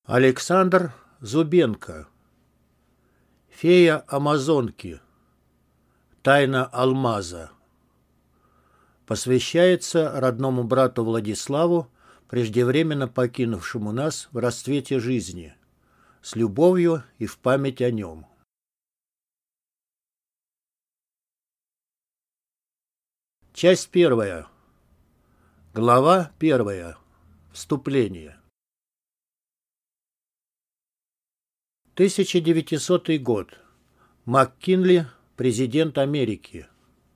Александр Зубенко. Фея Амазонки. Тайна алмаза. Посвящается родному брату Владиславу, преждевременно покинувшему нас в расцвете жизни, с любовью и в память о нем. Часть первая. Глава первая. Вступление. 1900 год. МакКинли, президент Америки.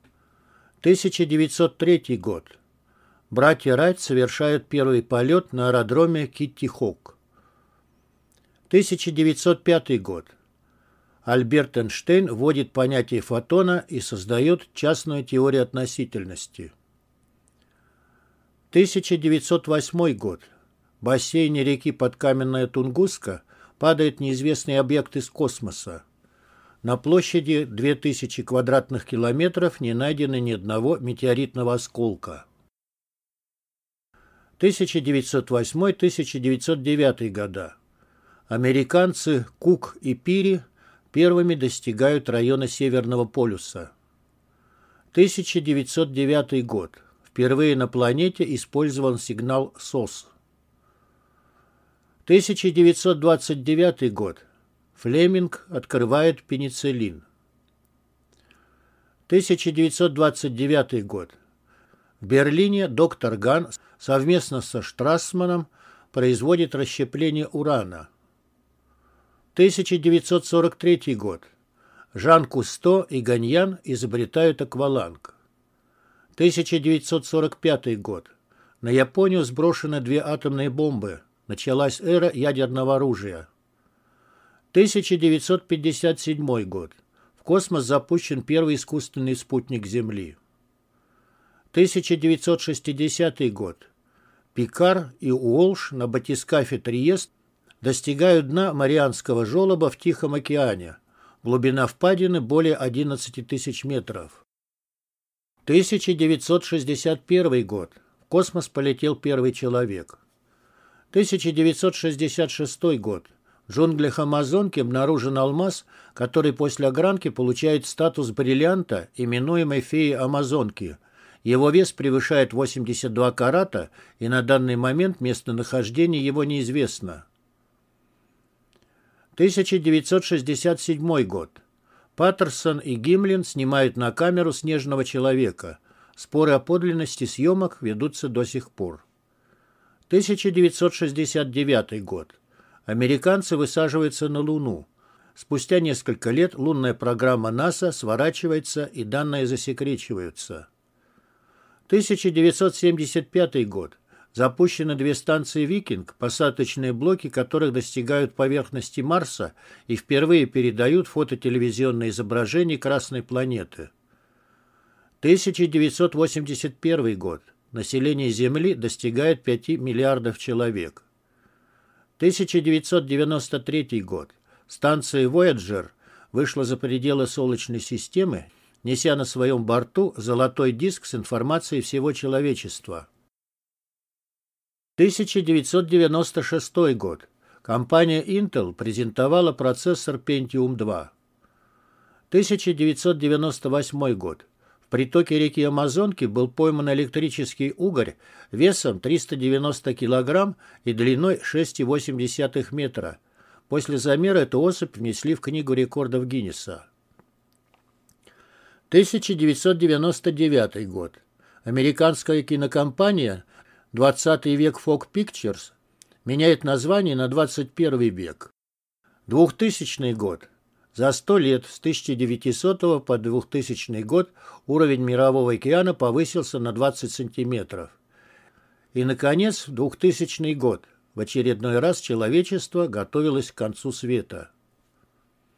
1903 год. Братья Райт совершают первый полет на аэродроме Китти-Хок. 1905 год. Альберт Эйнштейн вводит понятие фотона и создает частную теорию относительности. 1908 год. В бассейне реки Подкаменная Тунгуска падает неизвестный объект из космоса. На площади 2000 квадратных километров не найдено ни одного метеоритного осколка. 1908-1909 года. Американцы Кук и Пири первыми достигают района Северного полюса. 1909 год. Впервые на планете использован сигнал СОС. 1929 год. Флеминг открывает пенициллин. 1929 год. В Берлине доктор Ган совместно со Штрассманом производит расщепление урана. 1943 год. Жан Кусто и Ганьян изобретают акваланг. 1945 год. На Японию сброшены 2 атомные бомбы. Началась эра ядерного оружия. 1957 год. В космос запущен первый искусственный спутник Земли. 1960 год. Пикар и Уолш на батискафе Триест достигают дна Марианского желоба в Тихом океане. Глубина впадины более 11 тысяч метров. 1961 год. В космос полетел первый человек. 1966 год. В джунглях Амазонки обнаружен алмаз, который после огранки получает статус бриллианта, именуемый феей Амазонки. Его вес превышает 82 карата, и на данный момент местонахождение его неизвестно. 1967 год. Паттерсон и Гимлин снимают на камеру снежного человека. Споры о подлинности съемок ведутся до сих пор. 1969 год. Американцы высаживаются на Луну. Спустя несколько лет лунная программа НАСА сворачивается и данные засекречиваются. 1975 год. Запущены 2 станции «Викинг», посадочные блоки которых достигают поверхности Марса и впервые передают фототелевизионные изображения Красной планеты. 1981 год. Население Земли достигает 5 миллиардов человек. 1993 год. Станция Voyager вышла за пределы Солнечной системы, неся на своем борту золотой диск с информацией всего человечества. 1996 год. Компания Intel презентовала процессор Pentium II. 1998 год. В притоке реки Амазонки был пойман электрический угорь весом 390 кг и длиной 6,8 метра. После замера эту особь внесли в Книгу рекордов Гиннесса. 1999 год. Американская кинокомпания «20 век Fog Pictures» меняет название на 21 век. 2000 год. За 100 лет с 1900 по 2000 год уровень Мирового океана повысился на 20 сантиметров. И, наконец, 2000 год. В очередной раз человечество готовилось к концу света.